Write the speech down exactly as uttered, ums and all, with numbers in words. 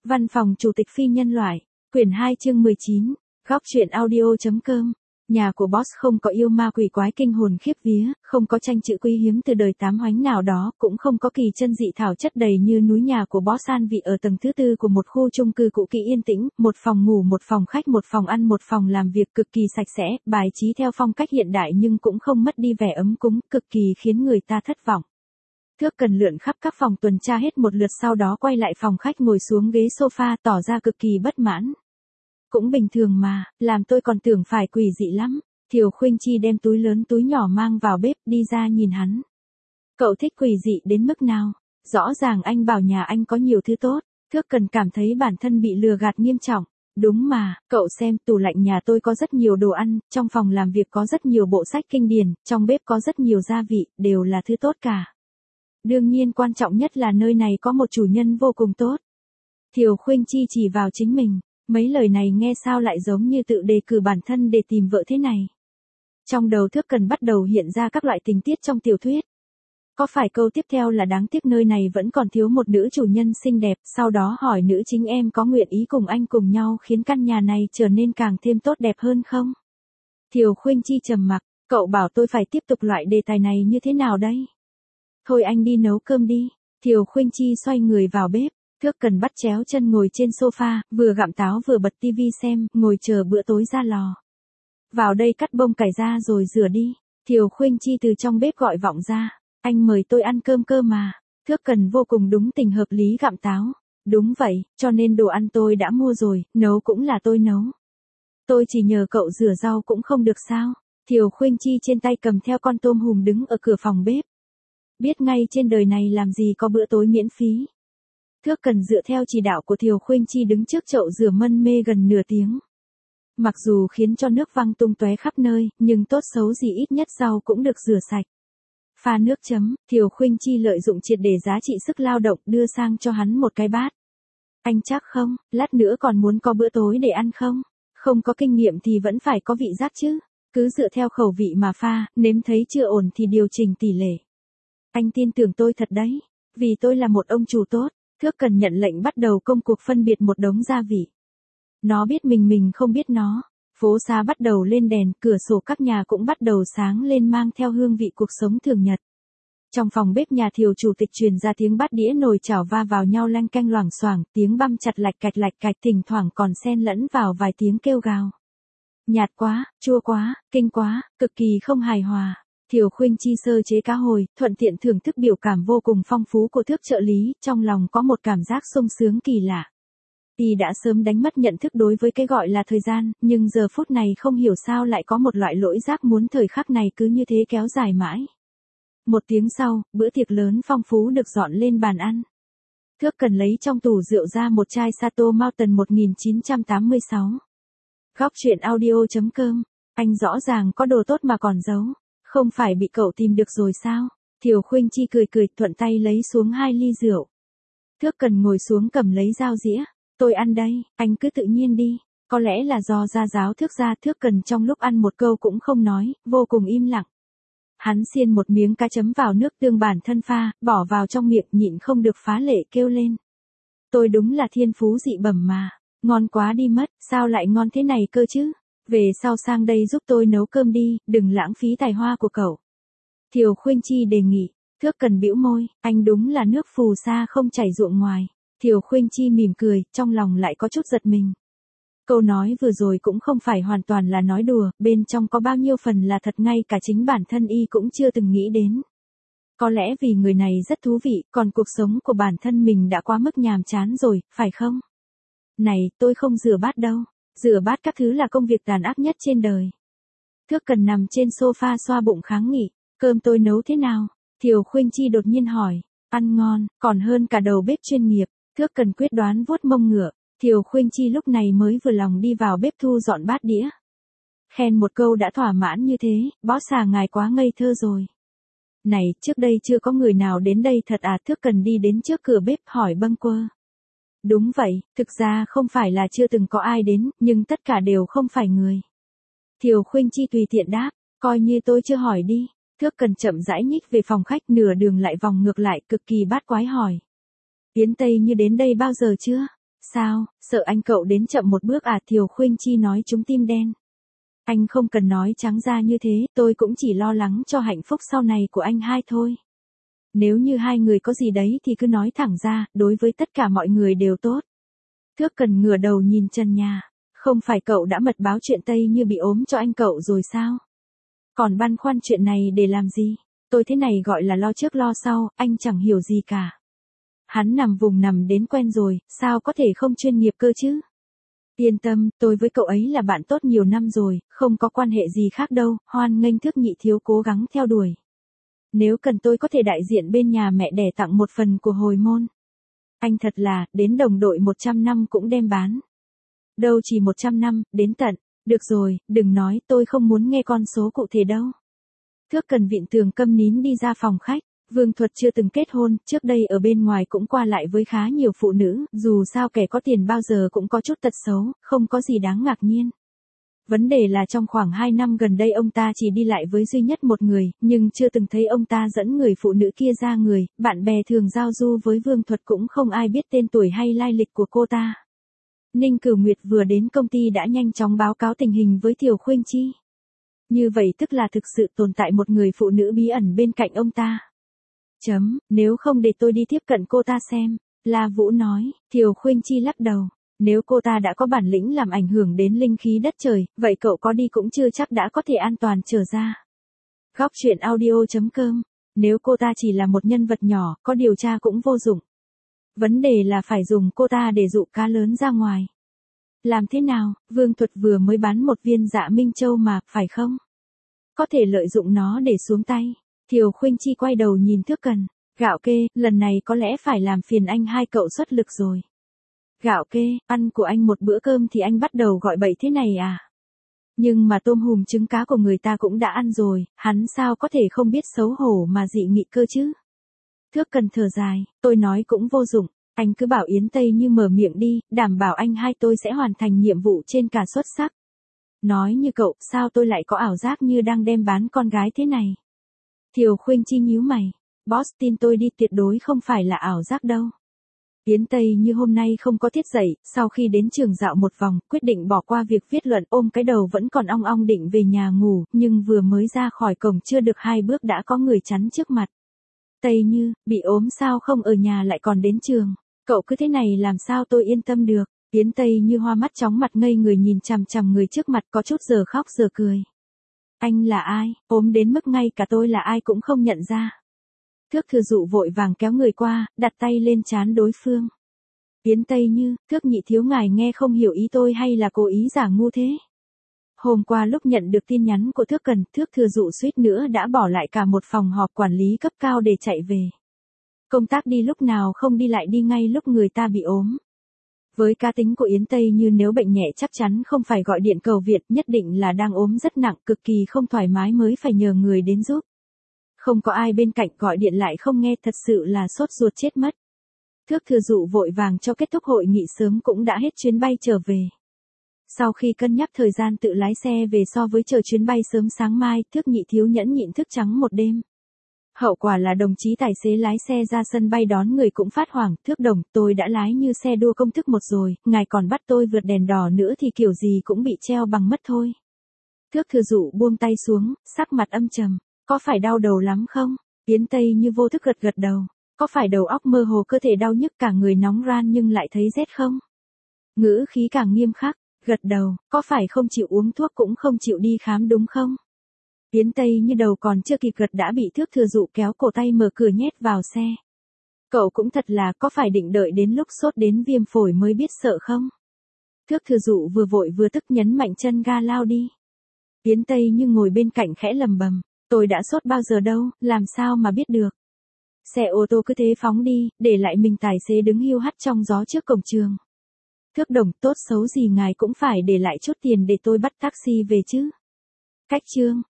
Văn phòng Chủ tịch Phi nhân loại, quyển hai chương mười chín, góc truyện audio.com. Nhà của boss không có yêu ma quỷ quái kinh hồn khiếp vía, không có tranh chữ quý hiếm từ đời tám hoánh nào đó, cũng không có kỳ chân dị thảo chất đầy như núi. Nhà của boss an vị ở tầng thứ tư của một khu chung cư cũ kỹ yên tĩnh, một phòng ngủ, một phòng khách, một phòng ăn, một phòng làm việc cực kỳ sạch sẽ, bài trí theo phong cách hiện đại nhưng cũng không mất đi vẻ ấm cúng, cực kỳ khiến người ta thất vọng. Thước Cần lượn khắp các phòng tuần tra hết một lượt, sau đó quay lại phòng khách ngồi xuống ghế sofa tỏ ra cực kỳ bất mãn. Cũng bình thường mà, làm tôi còn tưởng phải quỷ dị lắm. Thiều Khuynh Chi đem túi lớn túi nhỏ mang vào bếp, đi ra nhìn hắn. Cậu thích quỷ dị đến mức nào? Rõ ràng anh bảo nhà anh có nhiều thứ tốt. Thước Cần cảm thấy bản thân bị lừa gạt nghiêm trọng. Đúng mà, cậu xem, tủ lạnh nhà tôi có rất nhiều đồ ăn, trong phòng làm việc có rất nhiều bộ sách kinh điển, trong bếp có rất nhiều gia vị, đều là thứ tốt cả. Đương nhiên quan trọng nhất là nơi này có một chủ nhân vô cùng tốt. Thiều Khuynh Chi chỉ vào chính mình. Mấy lời này nghe sao lại giống như tự đề cử bản thân để tìm vợ thế này. Trong đầu Thước Cần bắt đầu hiện ra các loại tình tiết trong tiểu thuyết. Có phải câu tiếp theo là đáng tiếc nơi này vẫn còn thiếu một nữ chủ nhân xinh đẹp, sau đó hỏi nữ chính em có nguyện ý cùng anh cùng nhau khiến căn nhà này trở nên càng thêm tốt đẹp hơn không? Thiều Khuynh Chi trầm mặc, cậu bảo tôi phải tiếp tục loại đề tài này như thế nào đây? Thôi anh đi nấu cơm đi. Thiều Khuynh Chi xoay người vào bếp. Thước Cần bắt chéo chân ngồi trên sofa, vừa gặm táo vừa bật tivi xem, ngồi chờ bữa tối ra lò. Vào đây cắt bông cải ra rồi rửa đi. Thiều Khuynh Chi từ trong bếp gọi vọng ra. Anh mời tôi ăn cơm cơ mà. Thước Cần vô cùng đúng tình hợp lý gặm táo. Đúng vậy, cho nên đồ ăn tôi đã mua rồi, nấu cũng là tôi nấu. Tôi chỉ nhờ cậu rửa rau cũng không được sao? Thiều Khuynh Chi trên tay cầm theo con tôm hùm đứng ở cửa phòng bếp. Biết ngay trên đời này làm gì có bữa tối miễn phí. Thước Cần dựa theo chỉ đạo của Thiều Khuynh Chi đứng trước chậu rửa mân mê gần nửa tiếng. Mặc dù khiến cho nước văng tung tóe khắp nơi, nhưng tốt xấu gì ít nhất rau cũng được rửa sạch. Pha nước chấm, Thiều Khuynh Chi lợi dụng triệt để giá trị sức lao động đưa sang cho hắn một cái bát. Anh chắc không, lát nữa còn muốn có bữa tối để ăn không? Không có kinh nghiệm thì vẫn phải có vị giác chứ. Cứ dựa theo khẩu vị mà pha, nếm thấy chưa ổn thì điều chỉnh tỷ lệ. Anh tin tưởng tôi thật đấy, vì tôi là một ông chủ tốt. Thước Cần nhận lệnh bắt đầu công cuộc phân biệt một đống gia vị. Nó biết mình mình không biết nó. Phố xá bắt đầu lên đèn, cửa sổ các nhà cũng bắt đầu sáng lên mang theo hương vị cuộc sống thường nhật. Trong phòng bếp nhà Thiều chủ tịch truyền ra tiếng bát đĩa nồi chảo va vào nhau lanh canh loảng xoảng, tiếng băm chặt lạch cạch lạch cạch, thỉnh thoảng còn xen lẫn vào vài tiếng kêu gào. Nhạt quá, chua quá, kinh quá, cực kỳ không hài hòa. Thiều Khuynh Chi sơ chế cá hồi, thuận tiện thưởng thức biểu cảm vô cùng phong phú của Thước trợ lý, trong lòng có một cảm giác sung sướng kỳ lạ. Y đã sớm đánh mất nhận thức đối với cái gọi là thời gian, nhưng giờ phút này không hiểu sao lại có một loại lỗi giác muốn thời khắc này cứ như thế kéo dài mãi. Một tiếng sau, bữa tiệc lớn phong phú được dọn lên bàn ăn. Thước Cần lấy trong tủ rượu ra một chai Sato Mountain một nghìn chín trăm tám mươi sáu. Góc truyện audio.com, anh rõ ràng có đồ tốt mà còn giấu. Không phải bị cậu tìm được rồi sao? Thiều Khuynh Chi cười cười thuận tay lấy xuống hai ly rượu. Thước Cần ngồi xuống cầm lấy dao dĩa. Tôi ăn đây, anh cứ tự nhiên đi. Có lẽ là do gia giáo Thước gia, Thước Cần trong lúc ăn một câu cũng không nói, vô cùng im lặng. Hắn xiên một miếng cá chấm vào nước tương bản thân pha, bỏ vào trong miệng nhịn không được phá lệ kêu lên. Tôi đúng là thiên phú dị bẩm mà, ngon quá đi mất, sao lại ngon thế này cơ chứ? Về sau sang đây giúp tôi nấu cơm đi, đừng lãng phí tài hoa của cậu. Thiều Khuynh Chi đề nghị. Thước Cần bĩu môi, anh đúng là nước phù sa không chảy ruộng ngoài. Thiều Khuynh Chi mỉm cười, trong lòng lại có chút giật mình. Câu nói vừa rồi cũng không phải hoàn toàn là nói đùa, bên trong có bao nhiêu phần là thật ngay cả chính bản thân y cũng chưa từng nghĩ đến. Có lẽ vì người này rất thú vị, còn cuộc sống của bản thân mình đã quá mức nhàm chán rồi, phải không? Này, tôi không rửa bát đâu. Rửa bát các thứ là công việc tàn ác nhất trên đời. Thước Cần nằm trên sofa xoa bụng kháng nghị. Cơm tôi nấu thế nào? Thiều Khuynh Chi đột nhiên hỏi. Ăn ngon, còn hơn cả đầu bếp chuyên nghiệp. Thước Cần quyết đoán vuốt mông ngựa. Thiều Khuynh Chi lúc này mới vừa lòng đi vào bếp thu dọn bát đĩa. Khen một câu đã thỏa mãn như thế, boss à ngài quá ngây thơ rồi. Này, trước đây chưa có người nào đến đây thật à? Thước Cần đi đến trước cửa bếp hỏi bâng quơ. Đúng vậy, thực ra không phải là chưa từng có ai đến, nhưng tất cả đều không phải người. Thiều Khuynh Chi tùy tiện đáp, coi như tôi chưa hỏi đi. Thước Cần chậm rãi nhích về phòng khách, nửa đường lại vòng ngược lại, cực kỳ bát quái hỏi. Yến Tây Như đến đây bao giờ chưa? Sao, sợ anh cậu đến chậm một bước à? Thiều Khuynh Chi nói trúng tim đen. Anh không cần nói trắng ra như thế, tôi cũng chỉ lo lắng cho hạnh phúc sau này của anh hai thôi. Nếu như hai người có gì đấy thì cứ nói thẳng ra, đối với tất cả mọi người đều tốt. Thước Cần ngửa đầu nhìn trần nhà. Không phải cậu đã mật báo chuyện Tây Như bị ốm cho anh cậu rồi sao? Còn băn khoăn chuyện này để làm gì? Tôi thế này gọi là lo trước lo sau, anh chẳng hiểu gì cả. Hắn nằm vùng nằm đến quen rồi, sao có thể không chuyên nghiệp cơ chứ? Yên tâm, tôi với cậu ấy là bạn tốt nhiều năm rồi, không có quan hệ gì khác đâu, hoan nghênh Thước nhị thiếu cố gắng theo đuổi. Nếu cần tôi có thể đại diện bên nhà mẹ đẻ tặng một phần của hồi môn. Anh thật là, đến đồng đội một trăm năm cũng đem bán. Đâu chỉ một trăm năm, đến tận. Được rồi, đừng nói, tôi không muốn nghe con số cụ thể đâu. Thước Cần vịn tường câm nín đi ra phòng khách. Vương Thuật chưa từng kết hôn, trước đây ở bên ngoài cũng qua lại với khá nhiều phụ nữ, dù sao kẻ có tiền bao giờ cũng có chút tật xấu, không có gì đáng ngạc nhiên. Vấn đề là trong khoảng hai năm gần đây ông ta chỉ đi lại với duy nhất một người, nhưng chưa từng thấy ông ta dẫn người phụ nữ kia ra người, bạn bè thường giao du với Vương Thuật cũng không ai biết tên tuổi hay lai lịch của cô ta. Ninh Cửu Nguyệt vừa đến công ty đã nhanh chóng báo cáo tình hình với Thiều Khuynh Chi. Như vậy tức là thực sự tồn tại một người phụ nữ bí ẩn bên cạnh ông ta. Chấm, nếu không để tôi đi tiếp cận cô ta xem. La Vũ nói. Thiều Khuynh Chi lắc đầu. Nếu cô ta đã có bản lĩnh làm ảnh hưởng đến linh khí đất trời, vậy cậu có đi cũng chưa chắc đã có thể an toàn trở ra. Góc truyện audio chấm com. Nếu cô ta chỉ là một nhân vật nhỏ, có điều tra cũng vô dụng. Vấn đề là phải dùng cô ta để dụ cá lớn ra ngoài. Làm thế nào, Vương Thuật vừa mới bán một viên Dạ Minh Châu mà, phải không? Có thể lợi dụng nó để xuống tay. Thiều Khuynh Chi quay đầu nhìn Thước Cần. Gạo kê, lần này có lẽ phải làm phiền anh hai cậu xuất lực rồi. Gạo kê, ăn của anh một bữa cơm thì anh bắt đầu gọi bậy thế này à? Nhưng mà tôm hùm trứng cá của người ta cũng đã ăn rồi, hắn sao có thể không biết xấu hổ mà dị nghị cơ chứ? Thước Cần thở dài, tôi nói cũng vô dụng, anh cứ bảo Yến Tây Như mở miệng đi, đảm bảo anh hai tôi sẽ hoàn thành nhiệm vụ trên cả xuất sắc. Nói như cậu, sao tôi lại có ảo giác như đang đem bán con gái thế này? Thiều Khuynh Chi nhíu mày, boss tin tôi đi, tuyệt đối không phải là ảo giác đâu. Yến Tây Như hôm nay không có tiết dậy, sau khi đến trường dạo một vòng, quyết định bỏ qua việc viết luận, ôm cái đầu vẫn còn ong ong định về nhà ngủ, nhưng vừa mới ra khỏi cổng chưa được hai bước đã có người chắn trước mặt. Tây Như, bị ốm sao không ở nhà lại còn đến trường? Cậu cứ thế này làm sao tôi yên tâm được? Yến Tây Như hoa mắt chóng mặt ngây người nhìn chằm chằm người trước mặt, có chút giờ khóc giờ cười. Anh là ai, ốm đến mức ngay cả tôi là ai cũng không nhận ra. Thước Thừa Dụ vội vàng kéo người qua, đặt tay lên trán đối phương. Yến Tây Như, Thước nhị thiếu ngài nghe không hiểu ý tôi hay là cố ý giả ngu thế? Hôm qua lúc nhận được tin nhắn của Thước Cần, Thước Thừa Dụ suýt nữa đã bỏ lại cả một phòng họp quản lý cấp cao để chạy về. Công tác đi lúc nào không đi lại đi ngay lúc người ta bị ốm. Với cá tính của Yến Tây Như nếu bệnh nhẹ chắc chắn không phải gọi điện cầu viện, nhất định là đang ốm rất nặng, cực kỳ không thoải mái mới phải nhờ người đến giúp. Không có ai bên cạnh gọi điện lại không nghe, thật sự là sốt ruột chết mất. Thước Thừa Dụ vội vàng cho kết thúc hội nghị sớm cũng đã hết chuyến bay trở về. Sau khi cân nhắc thời gian tự lái xe về so với chờ chuyến bay sớm sáng mai, Thước nhị thiếu nhẫn nhịn thức trắng một đêm. Hậu quả là đồng chí tài xế lái xe ra sân bay đón người cũng phát hoảng, Thước đồng, tôi đã lái như xe đua công thức một rồi, ngài còn bắt tôi vượt đèn đỏ nữa thì kiểu gì cũng bị treo bằng mất thôi. Thước Thừa Dụ buông tay xuống, sắc mặt âm trầm, có phải đau đầu lắm không? Yến Tây Như vô thức gật gật đầu, có phải đầu óc mơ hồ cơ thể đau nhức cả người nóng ran nhưng lại thấy rét không? Ngữ khí càng nghiêm khắc, gật đầu, có phải không chịu uống thuốc cũng không chịu đi khám đúng không? Yến Tây Như đầu còn chưa kịp gật đã bị Thước Thừa Dụ kéo cổ tay mở cửa nhét vào xe. Cậu cũng thật là, có phải định đợi đến lúc sốt đến viêm phổi mới biết sợ không? Thước Thừa Dụ vừa vội vừa tức nhấn mạnh chân ga lao đi. Yến Tây Như ngồi bên cạnh khẽ lầm bầm, tôi đã sốt bao giờ đâu, làm sao mà biết được. Xe ô tô cứ thế phóng đi, để lại mình tài xế đứng hiu hắt trong gió trước cổng trường. Thước đồng, tốt xấu gì ngài cũng phải để lại chút tiền để tôi bắt taxi về chứ. Cách chương.